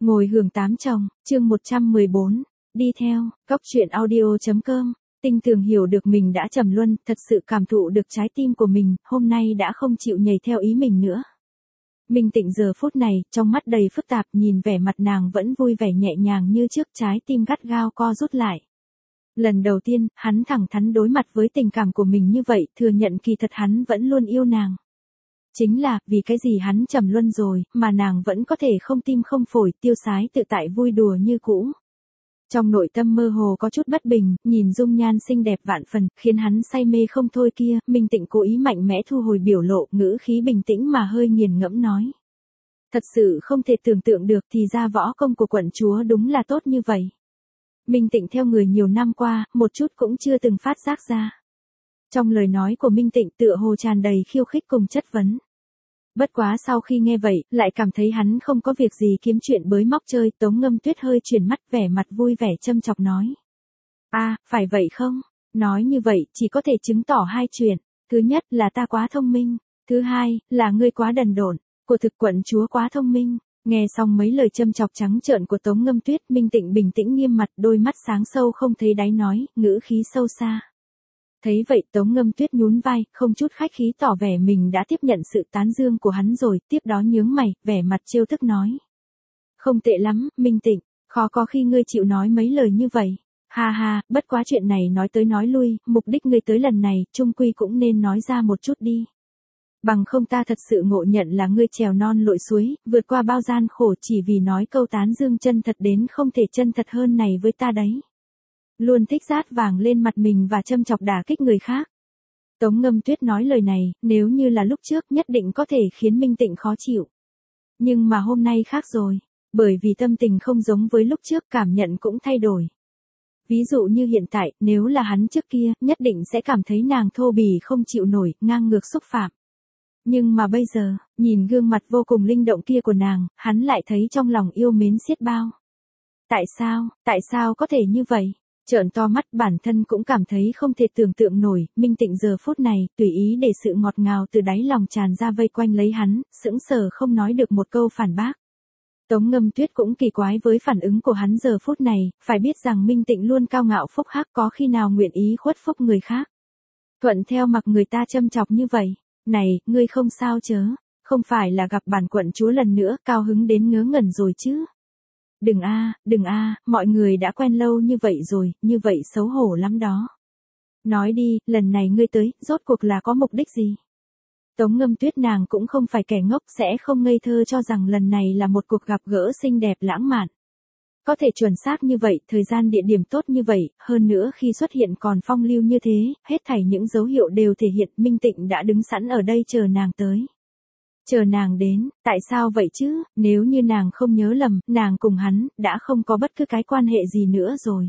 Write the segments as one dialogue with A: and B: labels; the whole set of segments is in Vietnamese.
A: Ngồi hưởng tám chồng, chương 114, đi theo, góc truyện audio.com, Tinh Tường hiểu được mình đã trầm luân, thật sự cảm thụ được trái tim của mình, hôm nay đã không chịu nhảy theo ý mình nữa. Minh Tịnh giờ phút này, trong mắt đầy phức tạp, nhìn vẻ mặt nàng vẫn vui vẻ nhẹ nhàng như trước, trái tim gắt gao co rút lại. Lần đầu tiên, hắn thẳng thắn đối mặt với tình cảm của mình như vậy, thừa nhận kỳ thật hắn vẫn luôn yêu nàng. Chính là, vì cái gì hắn trầm luân rồi, mà nàng vẫn có thể không tim không phổi, tiêu sái tự tại vui đùa như cũ. Trong nội tâm mơ hồ có chút bất bình, nhìn dung nhan xinh đẹp vạn phần, khiến hắn say mê không thôi kia, Minh Tịnh cố ý mạnh mẽ thu hồi biểu lộ, ngữ khí bình tĩnh mà hơi nghiền ngẫm nói. Thật sự không thể tưởng tượng được thì ra võ công của quận chúa đúng là tốt như vậy. Minh Tịnh theo người nhiều năm qua, một chút cũng chưa từng phát giác ra. Trong lời nói của Minh Tịnh tựa hồ tràn đầy khiêu khích cùng chất vấn. Bất quá sau khi nghe vậy, lại cảm thấy hắn không có việc gì kiếm chuyện bới móc chơi, Tống Ngâm Tuyết hơi chuyển mắt vẻ mặt vui vẻ châm chọc nói. Phải vậy không? Nói như vậy, chỉ có thể chứng tỏ hai chuyện. Thứ nhất là ta quá thông minh. Thứ hai, là ngươi quá đần độn. Của thực quận chúa quá thông minh. Nghe xong mấy lời châm chọc trắng trợn của Tống Ngâm Tuyết, Minh Tịnh bình tĩnh nghiêm mặt, đôi mắt sáng sâu không thấy đáy nói, ngữ khí sâu xa. Thấy vậy Tống Ngâm Tuyết nhún vai, không chút khách khí tỏ vẻ mình đã tiếp nhận sự tán dương của hắn rồi, tiếp đó nhướng mày, vẻ mặt trêu tức nói. Không tệ lắm, Minh Tịnh, khó có khi ngươi chịu nói mấy lời như vậy. Ha ha, bất quá chuyện này nói tới nói lui, mục đích ngươi tới lần này, chung quy cũng nên nói ra một chút đi. Bằng không ta thật sự ngộ nhận là ngươi trèo non lội suối, vượt qua bao gian khổ chỉ vì nói câu tán dương chân thật đến không thể chân thật hơn này với ta đấy. Luôn thích rát vàng lên mặt mình và châm chọc đả kích người khác. Tống Ngâm Tuyết nói lời này, nếu như là lúc trước nhất định có thể khiến Minh Tịnh khó chịu. Nhưng mà hôm nay khác rồi, bởi vì tâm tình không giống với lúc trước, cảm nhận cũng thay đổi. Ví dụ như hiện tại, nếu là hắn trước kia, nhất định sẽ cảm thấy nàng thô bỉ không chịu nổi, ngang ngược xúc phạm. Nhưng mà bây giờ, nhìn gương mặt vô cùng linh động kia của nàng, hắn lại thấy trong lòng yêu mến xiết bao. Tại sao có thể như vậy? Trợn to mắt bản thân cũng cảm thấy không thể tưởng tượng nổi, Minh Tịnh giờ phút này, tùy ý để sự ngọt ngào từ đáy lòng tràn ra vây quanh lấy hắn, sững sờ không nói được một câu phản bác. Tống Ngâm Tuyết cũng kỳ quái với phản ứng của hắn giờ phút này, phải biết rằng Minh Tịnh luôn cao ngạo phúc hắc, có khi nào nguyện ý khuất phúc người khác. Thuận theo mặc người ta châm chọc như vậy, này, ngươi không sao chớ, không phải là gặp bản quận chúa lần nữa, cao hứng đến ngớ ngẩn rồi chứ. Đừng mọi người đã quen lâu như vậy rồi, như vậy xấu hổ lắm đó. Nói đi, lần này ngươi tới, rốt cuộc là có mục đích gì? Tống Ngâm Tuyết nàng cũng không phải kẻ ngốc, sẽ không ngây thơ cho rằng lần này là một cuộc gặp gỡ xinh đẹp lãng mạn. Có thể chuẩn xác như vậy, thời gian địa điểm tốt như vậy, hơn nữa khi xuất hiện còn phong lưu như thế, hết thảy những dấu hiệu đều thể hiện Minh Tịnh đã đứng sẵn ở đây chờ nàng tới. Chờ nàng đến, tại sao vậy chứ, nếu như nàng không nhớ lầm, nàng cùng hắn, đã không có bất cứ cái quan hệ gì nữa rồi.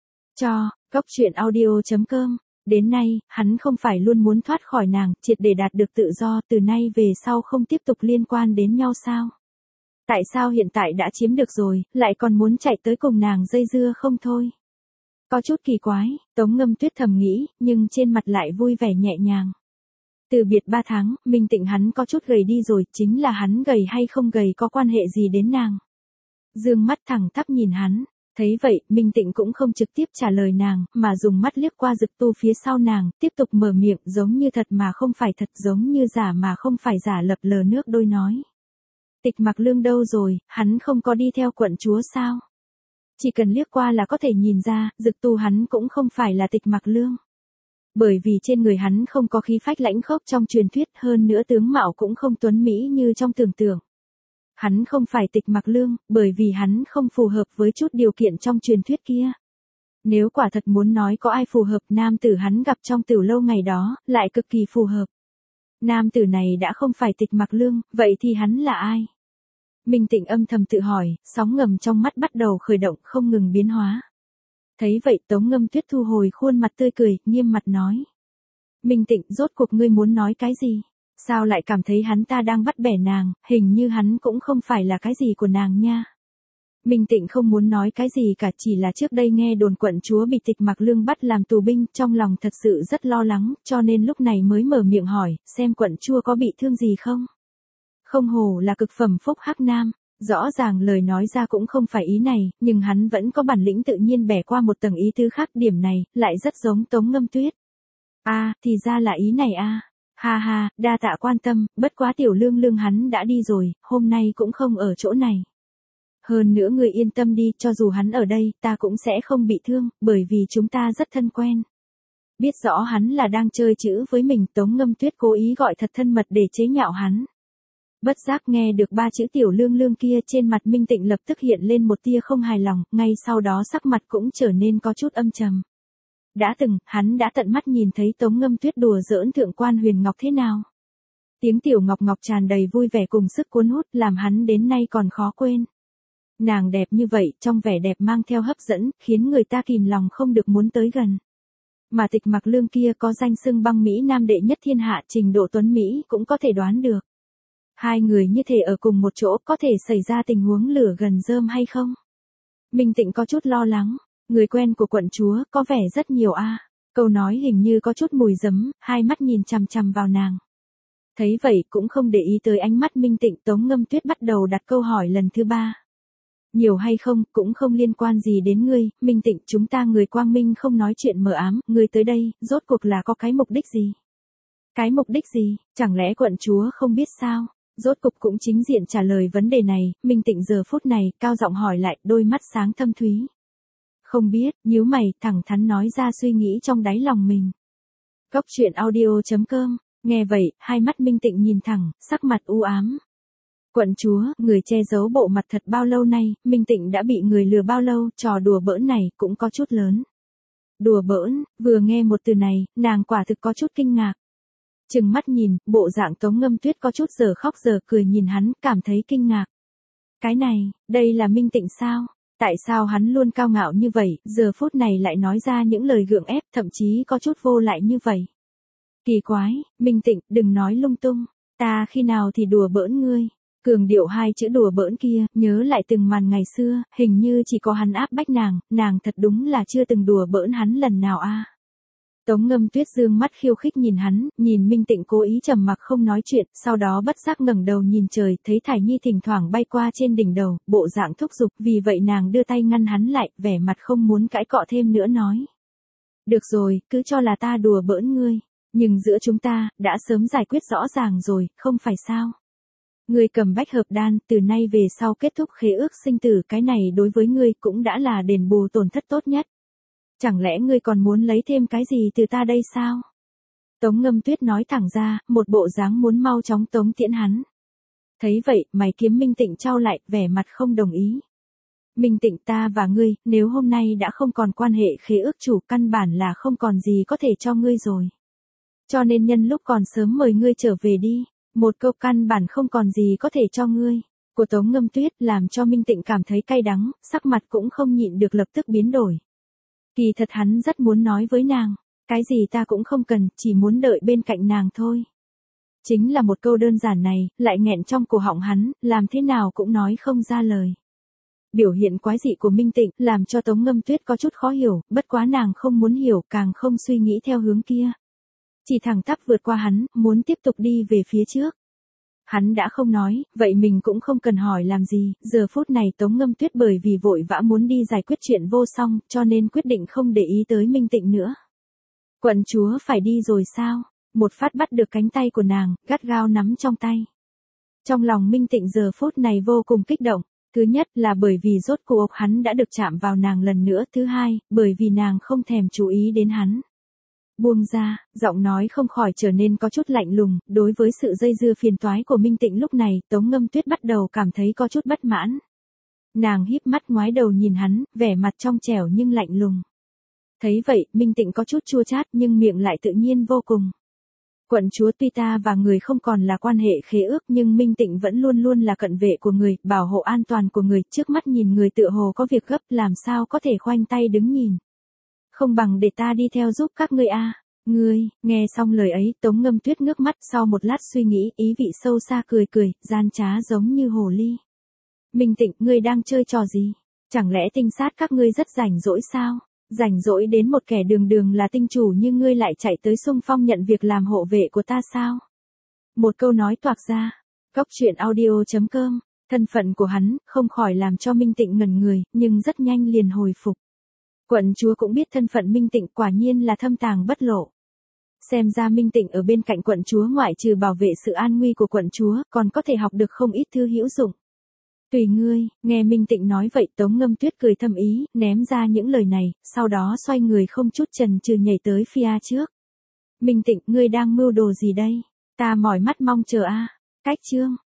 A: Góc truyện audio.com, đến nay, hắn không phải luôn muốn thoát khỏi nàng, triệt để đạt được tự do, từ nay về sau không tiếp tục liên quan đến nhau sao? Tại sao hiện tại đã chiếm được rồi, lại còn muốn chạy tới cùng nàng dây dưa không thôi? Có chút kỳ quái, Tống Ngâm Tuyết thầm nghĩ, nhưng trên mặt lại vui vẻ nhẹ nhàng. Từ biệt 3 tháng, Minh Tịnh hắn có chút gầy đi rồi, chính là hắn gầy hay không gầy có quan hệ gì đến nàng. Dương mắt thẳng thắp nhìn hắn, thấy vậy, Minh Tịnh cũng không trực tiếp trả lời nàng, mà dùng mắt liếc qua Dực Tu phía sau nàng, tiếp tục mở miệng, giống như thật mà không phải thật, giống như giả mà không phải giả, lập lờ nước đôi nói. Tịch Mặc Lương đâu rồi, hắn không có đi theo quận chúa sao? Chỉ cần liếc qua là có thể nhìn ra, Dực Tu hắn cũng không phải là Tịch Mặc Lương. Bởi vì trên người hắn không có khí phách lãnh khốc trong truyền thuyết, hơn nữa tướng mạo cũng không tuấn mỹ như trong tưởng tượng. Hắn không phải Tịch Mặc Lương, bởi vì hắn không phù hợp với chút điều kiện trong truyền thuyết kia. Nếu quả thật muốn nói có ai phù hợp, nam tử hắn gặp trong Tửu Lâu ngày đó, lại cực kỳ phù hợp. Nam tử này đã không phải Tịch Mặc Lương, vậy thì hắn là ai? Minh Tịnh âm thầm tự hỏi, sóng ngầm trong mắt bắt đầu khởi động, không ngừng biến hóa. Thấy vậy Tống Ngâm Tuyết thu hồi khuôn mặt tươi cười, nghiêm mặt nói. Minh Tịnh, rốt cuộc ngươi muốn nói cái gì? Sao lại cảm thấy hắn ta đang bắt bẻ nàng, hình như hắn cũng không phải là cái gì của nàng nha. Minh Tịnh không muốn nói cái gì cả, chỉ là trước đây nghe đồn quận chúa bị Tịch Mặc Lương bắt làm tù binh, trong lòng thật sự rất lo lắng, cho nên lúc này mới mở miệng hỏi, xem quận chúa có bị thương gì không? Không hổ là cực phẩm phúc hắc nam, Rõ ràng lời nói ra cũng không phải ý này, nhưng hắn vẫn có bản lĩnh tự nhiên bẻ qua một tầng ý tứ khác, điểm này, lại rất giống Tống Ngâm Tuyết. Thì ra là ý này a. Ha ha, đa tạ quan tâm, bất quá tiểu lương lương hắn đã đi rồi, hôm nay cũng không ở chỗ này. Hơn nữa người yên tâm đi, cho dù hắn ở đây, ta cũng sẽ không bị thương, bởi vì chúng ta rất thân quen. Biết rõ hắn là đang chơi chữ với mình, Tống Ngâm Tuyết cố ý gọi thật thân mật để chế nhạo hắn. Bất giác nghe được 3 chữ tiểu lương lương kia, trên mặt Minh Tịnh lập tức hiện lên một tia không hài lòng, ngay sau đó sắc mặt cũng trở nên có chút âm trầm. Đã từng, hắn đã tận mắt nhìn thấy Tống Ngâm Tuyết đùa giỡn thượng quan Huyền Ngọc thế nào. Tiếng tiểu ngọc ngọc tràn đầy vui vẻ cùng sức cuốn hút, làm hắn đến nay còn khó quên. Nàng đẹp như vậy, trong vẻ đẹp mang theo hấp dẫn, khiến người ta kìm lòng không được muốn tới gần. Mà Tịch Mặc Lương kia có danh xưng băng Mỹ Nam đệ nhất thiên hạ, trình độ tuấn Mỹ cũng có thể đoán được. Hai người như thể ở cùng một chỗ, có thể xảy ra tình huống lửa gần rơm hay không? Minh Tịnh có chút lo lắng, người quen của quận chúa có vẻ rất nhiều a. Câu nói hình như có chút mùi giấm, hai mắt nhìn chằm chằm vào nàng. Thấy vậy cũng không để ý tới ánh mắt Minh Tịnh, Tống Ngâm Tuyết bắt đầu đặt câu hỏi lần thứ 3. Nhiều hay không, cũng không liên quan gì đến ngươi, Minh Tịnh, chúng ta người quang minh không nói chuyện mờ ám, ngươi tới đây, rốt cuộc là có cái mục đích gì? Cái mục đích gì, chẳng lẽ quận chúa không biết sao? Rốt cục cũng chính diện trả lời vấn đề này, Minh Tịnh giờ phút này, cao giọng hỏi lại, đôi mắt sáng thâm thúy. Không biết, nhíu mày, thẳng thắn nói ra suy nghĩ trong đáy lòng mình. Góc truyện audio.com, nghe vậy, hai mắt Minh Tịnh nhìn thẳng, sắc mặt u ám. Quận chúa, người che giấu bộ mặt thật bao lâu nay, Minh Tịnh đã bị người lừa bao lâu, trò đùa bỡn này cũng có chút lớn. Đùa bỡn, vừa nghe một từ này, nàng quả thực có chút kinh ngạc. Chừng mắt nhìn, bộ dạng Tống Ngâm Tuyết có chút giờ khóc giờ cười nhìn hắn, cảm thấy kinh ngạc. Cái này, đây là Minh Tịnh sao? Tại sao hắn luôn cao ngạo như vậy, giờ phút này lại nói ra những lời gượng ép, thậm chí có chút vô lại như vậy? Kỳ quái, Minh Tịnh, đừng nói lung tung, ta khi nào thì đùa bỡn ngươi? Cường điệu 2 chữ đùa bỡn kia, nhớ lại từng màn ngày xưa, hình như chỉ có hắn áp bách nàng thật đúng là chưa từng đùa bỡn hắn lần nào a. Tống Ngâm Tuyết dương mắt khiêu khích nhìn hắn, nhìn Minh Tịnh cố ý trầm mặc không nói chuyện, sau đó bất giác ngẩng đầu nhìn trời, thấy Thải Nhi thỉnh thoảng bay qua trên đỉnh đầu, bộ dạng thúc giục, vì vậy nàng đưa tay ngăn hắn lại, vẻ mặt không muốn cãi cọ thêm nữa nói. Được rồi, cứ cho là ta đùa bỡn ngươi, nhưng giữa chúng ta, đã sớm giải quyết rõ ràng rồi, không phải sao? Ngươi cầm bách hợp đan, từ nay về sau kết thúc khế ước sinh tử, cái này đối với ngươi cũng đã là đền bù tổn thất tốt nhất. Chẳng lẽ ngươi còn muốn lấy thêm cái gì từ ta đây sao? Tống Ngâm Tuyết nói thẳng ra, một bộ dáng muốn mau chóng tống tiễn hắn. Thấy vậy, mày kiếm Minh Tịnh trao lại, vẻ mặt không đồng ý. Minh Tịnh, ta và ngươi, nếu hôm nay đã không còn quan hệ khế ước chủ, căn bản là không còn gì có thể cho ngươi rồi. Cho nên nhân lúc còn sớm mời ngươi trở về đi. Một câu căn bản không còn gì có thể cho ngươi, của Tống Ngâm Tuyết làm cho Minh Tịnh cảm thấy cay đắng, sắc mặt cũng không nhịn được lập tức biến đổi. Kỳ thật hắn rất muốn nói với nàng, cái gì ta cũng không cần, chỉ muốn đợi bên cạnh nàng thôi. Chính là một câu đơn giản này, lại nghẹn trong cổ họng hắn, làm thế nào cũng nói không ra lời. Biểu hiện quái dị của Minh Tịnh, làm cho Tống Ngâm Tuyết có chút khó hiểu, bất quá nàng không muốn hiểu, càng không suy nghĩ theo hướng kia. Chỉ thẳng tắp vượt qua hắn, muốn tiếp tục đi về phía trước. Hắn đã không nói, vậy mình cũng không cần hỏi làm gì, giờ phút này Tống Ngâm Tuyết bởi vì vội vã muốn đi giải quyết chuyện vô song, cho nên quyết định không để ý tới Minh Tịnh nữa. Quận chúa phải đi rồi sao? Một phát bắt được cánh tay của nàng, gắt gao nắm trong tay. Trong lòng Minh Tịnh giờ phút này vô cùng kích động. Thứ nhất là bởi vì rốt cuộc hắn đã được chạm vào nàng lần nữa, thứ hai, bởi vì nàng không thèm chú ý đến hắn. Buông ra, giọng nói không khỏi trở nên có chút lạnh lùng, đối với sự dây dưa phiền toái của Minh Tịnh lúc này, Tống Ngâm Tuyết bắt đầu cảm thấy có chút bất mãn. Nàng híp mắt ngoái đầu nhìn hắn, vẻ mặt trong trẻo nhưng lạnh lùng. Thấy vậy, Minh Tịnh có chút chua chát nhưng miệng lại tự nhiên vô cùng. Quận chúa, tuy ta và người không còn là quan hệ khế ước nhưng Minh Tịnh vẫn luôn luôn là cận vệ của người, bảo hộ an toàn của người, trước mắt nhìn người tựa hồ có việc gấp, làm sao có thể khoanh tay đứng nhìn. Không bằng để ta đi theo giúp các ngươi a. Ngươi, nghe xong lời ấy, Tống Ngâm Tuyết ngước mắt, sau một lát suy nghĩ, ý vị sâu xa cười cười, gian trá giống như hồ ly. Minh Tịnh, ngươi đang chơi trò gì? Chẳng lẽ tinh sát các ngươi rất rảnh rỗi sao? Rảnh rỗi đến một kẻ đường đường là tinh chủ như ngươi lại chạy tới xung phong nhận việc làm hộ vệ của ta sao? Một câu nói toạc ra. Góc truyện audio.com Thân phận của hắn, không khỏi làm cho Minh Tịnh ngẩn người, nhưng rất nhanh liền hồi phục. Quận chúa cũng biết thân phận Minh Tịnh, quả nhiên là thâm tàng bất lộ. Xem ra Minh Tịnh ở bên cạnh quận chúa ngoại trừ bảo vệ sự an nguy của quận chúa, còn có thể học được không ít thứ hữu dụng. Tùy ngươi, nghe Minh Tịnh nói vậy Tống Ngâm Tuyết cười thầm ý, ném ra những lời này, sau đó xoay người không chút chần chừ nhảy tới Phi A trước. Minh Tịnh, ngươi đang mưu đồ gì đây? Ta mỏi mắt mong chờ a. Cách chương.